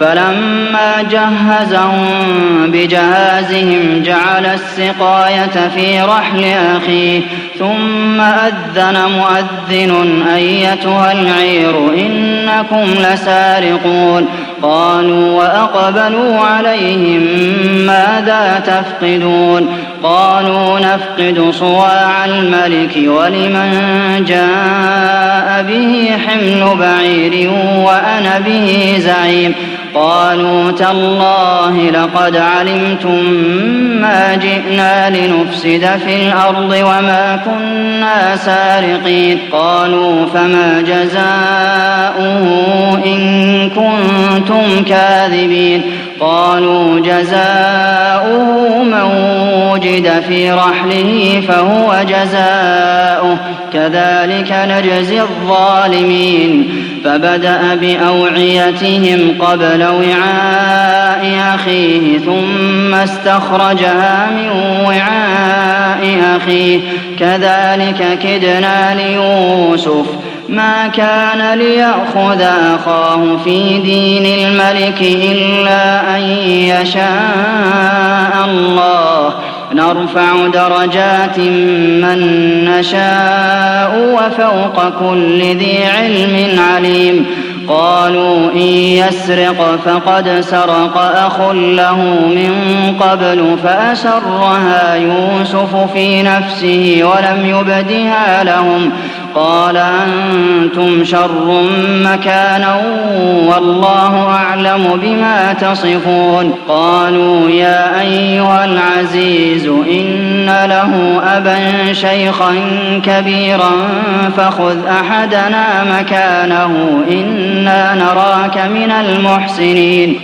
فلما جهزهم بجهازهم جعل السقاية في رحل أخيه ثم أذن مؤذن أيتها العير إنكم لسارقون قالوا وأقبلوا عليهم ماذا تفقدون قالوا نفقد صواع الملك ولمن جاء به حمل بعير وأنا به زعيم قالوا تالله لقد علمتم ما جئنا لنفسد في الأرض وما كنا سارقين قالوا فما جزاؤه إن كنتم كاذبين قالوا جزاؤه من وجد في رحله فهو جزاؤه كذلك نجزي الظالمين فبدأ بأوعيتهم قبل وعاء أخيه ثم استخرجها من وعاء أخيه كذلك كدنا ليوسف ما كان ليأخذ أخاه في دين الملك إلا أن يشاء الله نرفع درجات من نشاء وفوق كل ذي علم عليم قالوا إن يسرق فقد سرق أخ له من قبل فأسرها يوسف في نفسه ولم يبدها لهم قال أنتم شر مكانا والله أعلم بما تصفون قالوا يا أيها العزيز إن له أبا شيخا كبيرا فخذ أحدنا مكانه إنا نراك من المحسنين